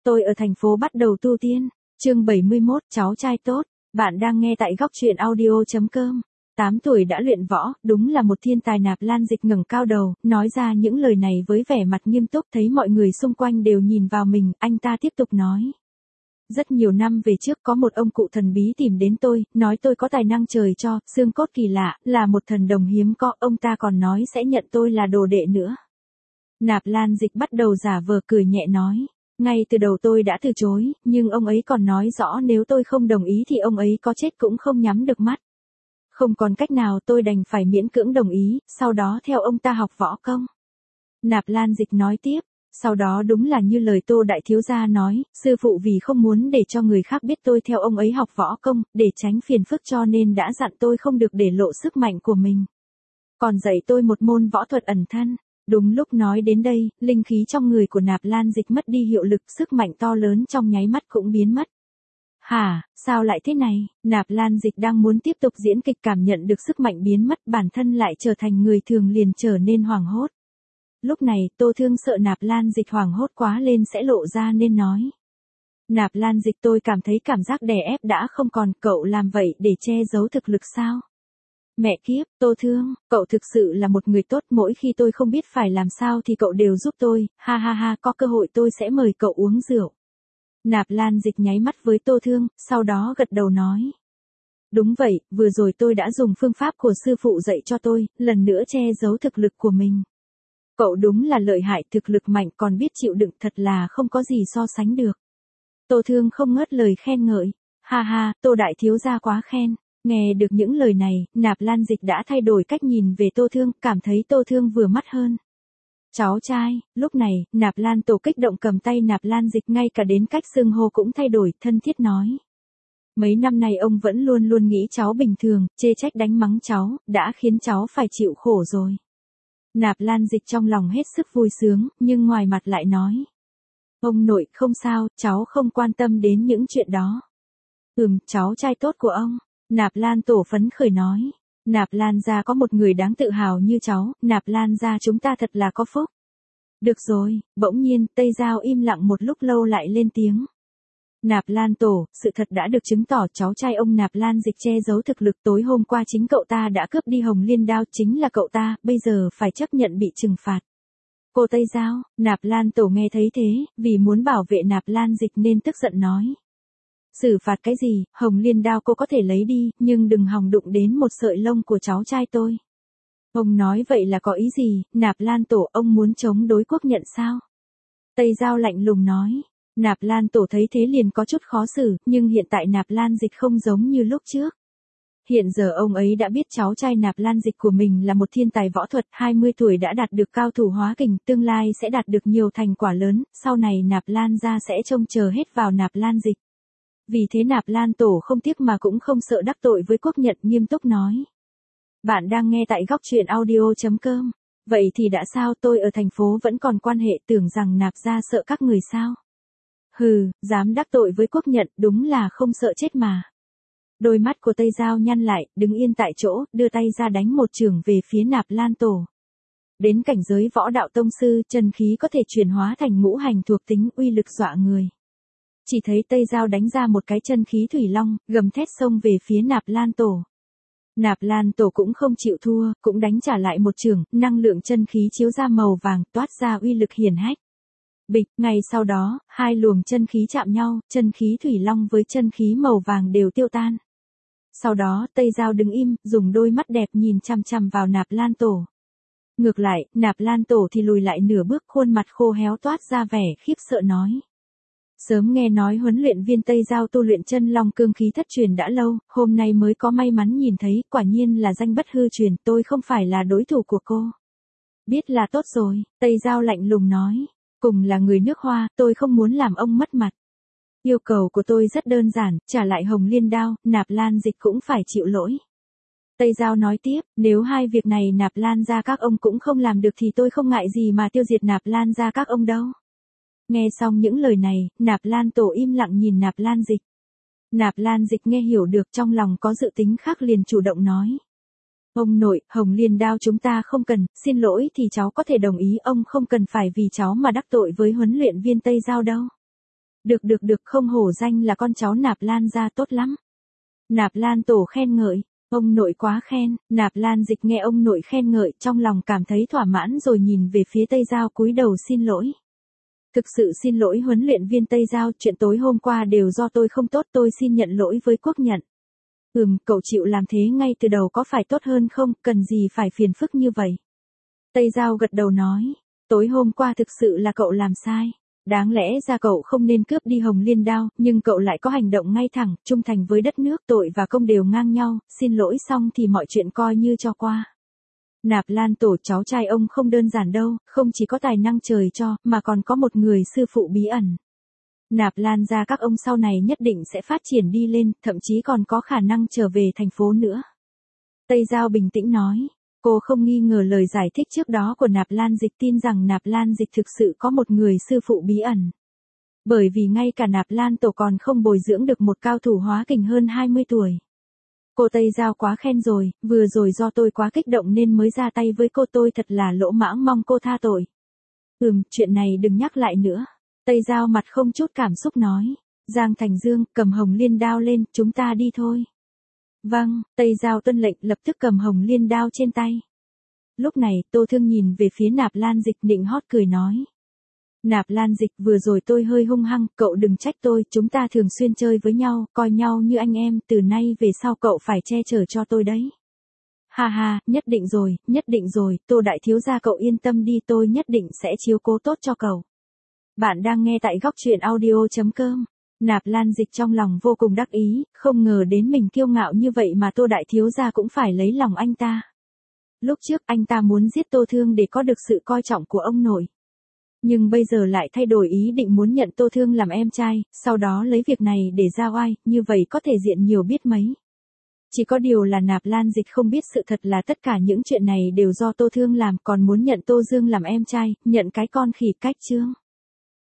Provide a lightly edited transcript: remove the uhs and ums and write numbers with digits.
Tôi ở thành phố bắt đầu tu tiên. Chương 71, cháu trai tốt. Bạn đang nghe tại góc truyện audio.com. 8 tuổi đã luyện võ, đúng là một thiên tài. Nạp Lan Dịch ngẩng cao đầu, nói ra những lời này với vẻ mặt nghiêm túc, thấy mọi người xung quanh đều nhìn vào mình, anh ta tiếp tục nói. Rất nhiều năm về trước có một ông cụ thần bí tìm đến tôi, nói tôi có tài năng trời cho, xương cốt kỳ lạ, là một thần đồng hiếm có, ông ta còn nói sẽ nhận tôi là đồ đệ nữa. Nạp Lan Dịch bắt đầu giả vờ cười nhẹ nói. Ngay từ đầu tôi đã từ chối, nhưng ông ấy còn nói rõ nếu tôi không đồng ý thì ông ấy có chết cũng không nhắm được mắt. Không còn cách nào tôi đành phải miễn cưỡng đồng ý, sau đó theo ông ta học võ công. Nạp Lan Dịch nói tiếp, sau đó đúng là như lời Tô đại thiếu gia nói, sư phụ vì không muốn để cho người khác biết tôi theo ông ấy học võ công, để tránh phiền phức cho nên đã dặn tôi không được để lộ sức mạnh của mình. Còn dạy tôi một môn võ thuật ẩn thân. Đúng lúc nói đến đây, linh khí trong người của Nạp Lan Dịch mất đi hiệu lực, sức mạnh to lớn trong nháy mắt cũng biến mất. Hả, sao lại thế này? Nạp Lan Dịch đang muốn tiếp tục diễn kịch, cảm nhận được sức mạnh biến mất, bản thân lại trở thành người thường liền trở nên hoảng hốt. Lúc này, Tô Thương sợ Nạp Lan Dịch hoảng hốt quá lên sẽ lộ ra nên nói. Nạp Lan Dịch, tôi cảm thấy cảm giác đè ép đã không còn, cậu làm vậy để che giấu thực lực sao? Mẹ kiếp, Tô Thương, cậu thực sự là một người tốt, mỗi khi tôi không biết phải làm sao thì cậu đều giúp tôi, ha ha ha, có cơ hội tôi sẽ mời cậu uống rượu. Nạp Lan Dịch nháy mắt với Tô Thương, sau đó gật đầu nói. Đúng vậy, vừa rồi tôi đã dùng phương pháp của sư phụ dạy cho tôi, lần nữa che giấu thực lực của mình. Cậu đúng là lợi hại, thực lực mạnh còn biết chịu đựng, thật là không có gì so sánh được. Tô Thương không ngớt lời khen ngợi, ha ha, Tô đại thiếu gia quá khen. Nghe được những lời này, Nạp Lan Dịch đã thay đổi cách nhìn về Tô Thương, cảm thấy Tô Thương vừa mắt hơn. Cháu trai, lúc này, Nạp Lan Tổ kích động cầm tay Nạp Lan Dịch, ngay cả đến cách xưng hô cũng thay đổi, thân thiết nói. Mấy năm nay ông vẫn luôn luôn nghĩ cháu bình thường, chê trách đánh mắng cháu, đã khiến cháu phải chịu khổ rồi. Nạp Lan Dịch trong lòng hết sức vui sướng, nhưng ngoài mặt lại nói. Ông nội, không sao, cháu không quan tâm đến những chuyện đó. Cháu trai tốt của ông. Nạp Lan Tổ phấn khởi nói. Nạp Lan gia có một người đáng tự hào như cháu, Nạp Lan gia chúng ta thật là có phúc. Được rồi, bỗng nhiên, Tây Giao im lặng một lúc lâu lại lên tiếng. Nạp Lan Tổ, sự thật đã được chứng tỏ, cháu trai ông Nạp Lan Dịch che giấu thực lực, tối hôm qua chính cậu ta đã cướp đi Hồng Liên đao, chính là cậu ta, bây giờ phải chấp nhận bị trừng phạt. Cô Tây Giao, Nạp Lan Tổ nghe thấy thế, vì muốn bảo vệ Nạp Lan Dịch nên tức giận nói. Xử phạt cái gì, Hồng Liên đao cô có thể lấy đi, nhưng đừng hòng đụng đến một sợi lông của cháu trai tôi. Ông nói vậy là có ý gì, Nạp Lan Tổ, ông muốn chống đối quốc nhận sao? Tây Giao lạnh lùng nói. Nạp Lan Tổ thấy thế liền có chút khó xử, nhưng hiện tại Nạp Lan Dịch không giống như lúc trước. Hiện giờ ông ấy đã biết cháu trai Nạp Lan Dịch của mình là một thiên tài võ thuật, 20 tuổi đã đạt được cao thủ hóa kình, tương lai sẽ đạt được nhiều thành quả lớn, sau này Nạp Lan gia sẽ trông chờ hết vào Nạp Lan Dịch. Vì thế Nạp Lan Tổ không tiếc mà cũng không sợ đắc tội với quốc nhận, nghiêm túc nói. Bạn đang nghe tại góc truyện audio.com. Vậy thì đã sao, tôi ở thành phố vẫn còn quan hệ, tưởng rằng Nạp gia sợ các người sao? Hừ, dám đắc tội với quốc nhận, đúng là không sợ chết mà. Đôi mắt của Tây Giao nhăn lại, đứng yên tại chỗ, đưa tay ra đánh một chưởng về phía Nạp Lan Tổ. Đến cảnh giới võ đạo tông sư, chân khí có thể chuyển hóa thành ngũ hành thuộc tính, uy lực dọa người. Chỉ thấy Tây Giao đánh ra một cái chân khí thủy long, gầm thét xông về phía Nạp Lan Tổ. Nạp Lan Tổ cũng không chịu thua, cũng đánh trả lại một chưởng, năng lượng chân khí chiếu ra màu vàng, toát ra uy lực hiển hách. Bịch, ngay sau đó, hai luồng chân khí chạm nhau, chân khí thủy long với chân khí màu vàng đều tiêu tan. Sau đó, Tây Giao đứng im, dùng đôi mắt đẹp nhìn chằm chằm vào Nạp Lan Tổ. Ngược lại, Nạp Lan Tổ thì lùi lại nửa bước, khuôn mặt khô héo toát ra vẻ khiếp sợ nói. Sớm nghe nói huấn luyện viên Tây Giao tu luyện chân long cương khí thất truyền đã lâu, hôm nay mới có may mắn nhìn thấy, quả nhiên là danh bất hư truyền, tôi không phải là đối thủ của cô. Biết là tốt rồi, Tây Giao lạnh lùng nói. Cùng là người nước Hoa, tôi không muốn làm ông mất mặt. Yêu cầu của tôi rất đơn giản, trả lại Hồng Liên đao, Nạp Lan Dịch cũng phải chịu lỗi. Tây Giao nói tiếp, nếu hai việc này Nạp Lan gia các ông cũng không làm được thì tôi không ngại gì mà tiêu diệt Nạp Lan gia các ông đâu. Nghe xong những lời này, Nạp Lan Tổ im lặng nhìn Nạp Lan Dịch. Nạp Lan Dịch nghe hiểu được, trong lòng có dự tính khác liền chủ động nói. Ông nội, Hồng Liên đao chúng ta không cần, xin lỗi thì cháu có thể đồng ý, ông không cần phải vì cháu mà đắc tội với huấn luyện viên Tây Giao đâu. Được, không hổ danh là con cháu Nạp Lan gia tốt lắm. Nạp Lan Tổ khen ngợi, ông nội quá khen, Nạp Lan Dịch nghe ông nội khen ngợi trong lòng cảm thấy thỏa mãn rồi nhìn về phía Tây Giao cúi đầu xin lỗi. Thực sự xin lỗi huấn luyện viên Tây Giao, chuyện tối hôm qua đều do tôi không tốt, tôi xin nhận lỗi với Quốc Nhận. Cậu chịu làm thế ngay từ đầu có phải tốt hơn không, cần gì phải phiền phức như vậy. Tây Giao gật đầu nói, tối hôm qua thực sự là cậu làm sai. Đáng lẽ ra cậu không nên cướp đi Hồng Liên Đao, nhưng cậu lại có hành động ngay thẳng, trung thành với đất nước, tội và công đều ngang nhau, xin lỗi xong thì mọi chuyện coi như cho qua. Nạp Lan Tổ cháu trai ông không đơn giản đâu, không chỉ có tài năng trời cho, mà còn có một người sư phụ bí ẩn. Nạp Lan gia các ông sau này nhất định sẽ phát triển đi lên, thậm chí còn có khả năng trở về thành phố nữa. Tây Giao bình tĩnh nói. Cô không nghi ngờ lời giải thích trước đó của Nạp Lan Dịch, tin rằng Nạp Lan Dịch thực sự có một người sư phụ bí ẩn. Bởi vì ngay cả Nạp Lan Tổ còn không bồi dưỡng được một cao thủ hóa kình hơn 20 tuổi. Cô Tây Giao quá khen rồi, vừa rồi do tôi quá kích động nên mới ra tay với cô, tôi thật là lỗ mãng, mong cô tha tội. Chuyện này đừng nhắc lại nữa. Tây Giao mặt không chút cảm xúc nói. Giang Thành Dương, cầm Hồng Liên Đao lên, chúng ta đi thôi. Vâng, Tây Giao tuân lệnh, lập tức cầm Hồng Liên Đao trên tay. Lúc này, Tô Thương nhìn về phía Nạp Lan Dịch nịnh hót cười nói. Nạp Lan Dịch, vừa rồi tôi hơi hung hăng, cậu đừng trách tôi, chúng ta thường xuyên chơi với nhau, coi nhau như anh em, từ nay về sau cậu phải che chở cho tôi đấy. Ha, nhất định rồi, Tô đại thiếu gia cậu yên tâm đi, tôi nhất định sẽ chiếu cố tốt cho cậu. Bạn đang nghe tại góc truyện audio.com. Nạp Lan Dịch trong lòng vô cùng đắc ý, không ngờ đến mình kiêu ngạo như vậy mà Tô đại thiếu gia cũng phải lấy lòng anh ta. Lúc trước anh ta muốn giết Tô Thương để có được sự coi trọng của ông nội. Nhưng bây giờ lại thay đổi ý định muốn nhận Tô Thương làm em trai, sau đó lấy việc này để ra oai, như vậy có thể diện nhiều biết mấy. Chỉ có điều là Nạp Lan Dịch không biết sự thật là tất cả những chuyện này đều do Tô Thương làm, còn muốn nhận Tô Dương làm em trai, nhận cái con khỉ cách chương.